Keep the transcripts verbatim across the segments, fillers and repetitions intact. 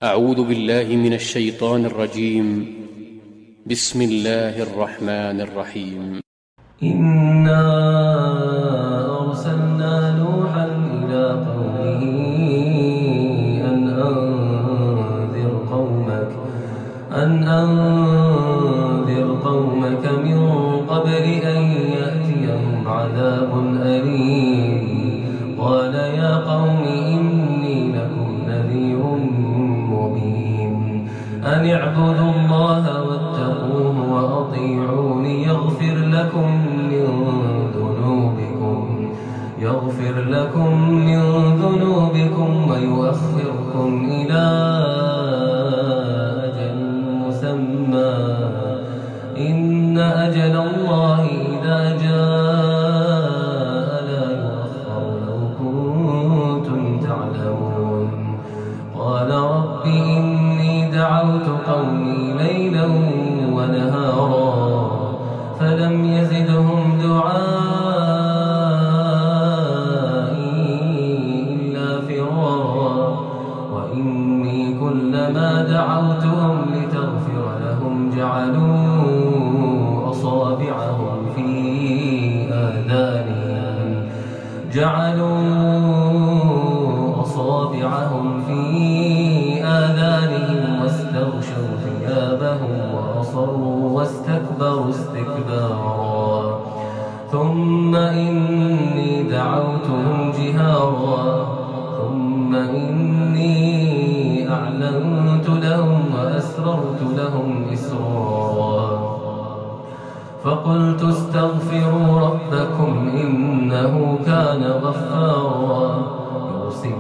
أعوذ بالله من الشيطان الرجيم. بسم الله الرحمن الرحيم. إنا أرسلنا نوحا إلى قومه أن أنذر قومك أن أنذر قومك من قبل أن يأتيهم عذاب أليم. قال يا قوم إني لكم نذير مبين أن اعبدوا الله واتقوه وأطيعون يغفر لكم من ذنوبكم يغفر لكم من ذنوبكم ويؤخركم إلى أجل مسمى إن أجل الله إذا جاء لا يؤخر لو كنتم تعلمون. قال رب إني دعوت قومي ليلا ونهارا فلم يزدهم دعائي إلا فرارا وإني كلما دعوتهم لتغفر لهم جعلوا أصابعهم في آذانهم جعلوا أصابعهم في آذانهم واستغشوا ثيابهم وأصروا واستكبروا استكبارا ثم إني دعوتهم جهارا ثم إني أعلنت لهم وأسررت لهم إسرارا فقلت استغفروا ربكم إنه كان غفارا يرسل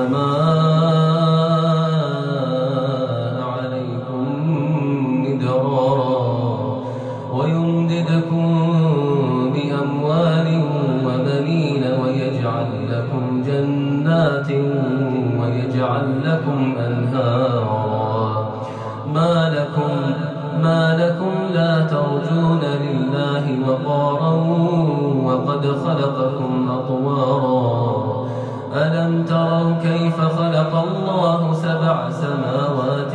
السماء عليكم مدرارا ويمددكم بأموال وبنين ويجعل لكم جنات ويجعل لكم أنهارا ما لكم ما لكم لا ترجون لله وقارا وقد خلقكم أطوارا ألم تروا كيف خلق الله سبع سماوات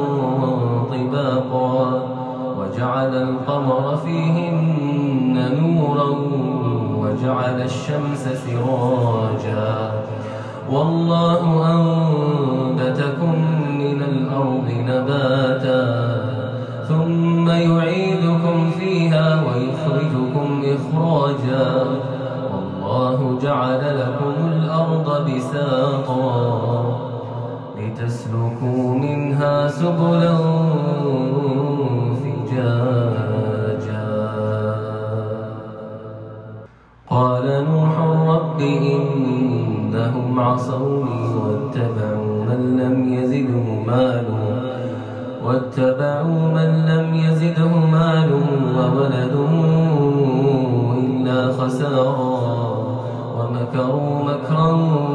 طباقا وجعل القمر فيهن نورا وجعل الشمس سراجا والله أنبتكم من الأرض نباتا ثم يعيدكم فيها ويخرجكم إخراجا والله جعل لكم الأرض بساطا لتسلكوا منها سبلا فجاجا. قال نوح رب إنهم عصوني واتبعوا من لم يزده ماله واتبعوا من لم يزده ماله وولده إلا خسارا ومكروا مكرا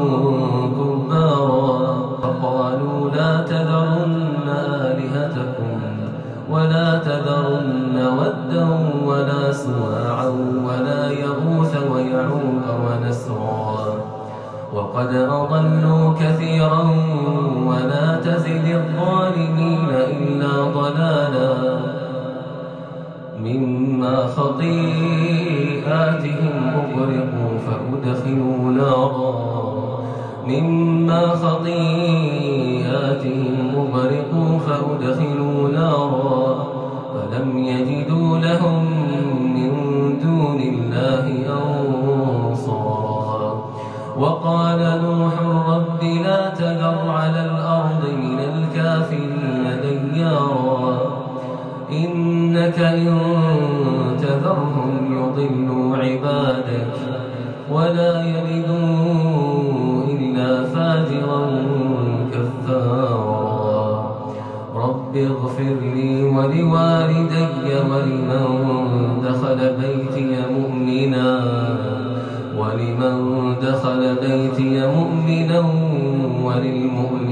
كبارا فقالوا لا تذرن آلهتكم ولا تذرن ودا ولا سواعا ولا يغوث ويعوق ونسرا وقد أضلوا كثيرا ولا تزد الظالمين إلا ضلالا مما خطيئاتهم أغرقوا فأدخلوا نارا مما خطيئاتهم أغرقوا فأدخلوا نارا فلم يجدوا لهم من دون الله أنصارا. وقال نوح رب لا تذر على الأرض من الكافرين ديارا إنك إن تذرهم يضلوا عبادك ولا يلدوا إلا فاجرا كفارا. رب اغفر لي ولوالدي ولمن دخل بيتي مؤمنا ولمن دخل بيتي مؤمنا وللمؤمنين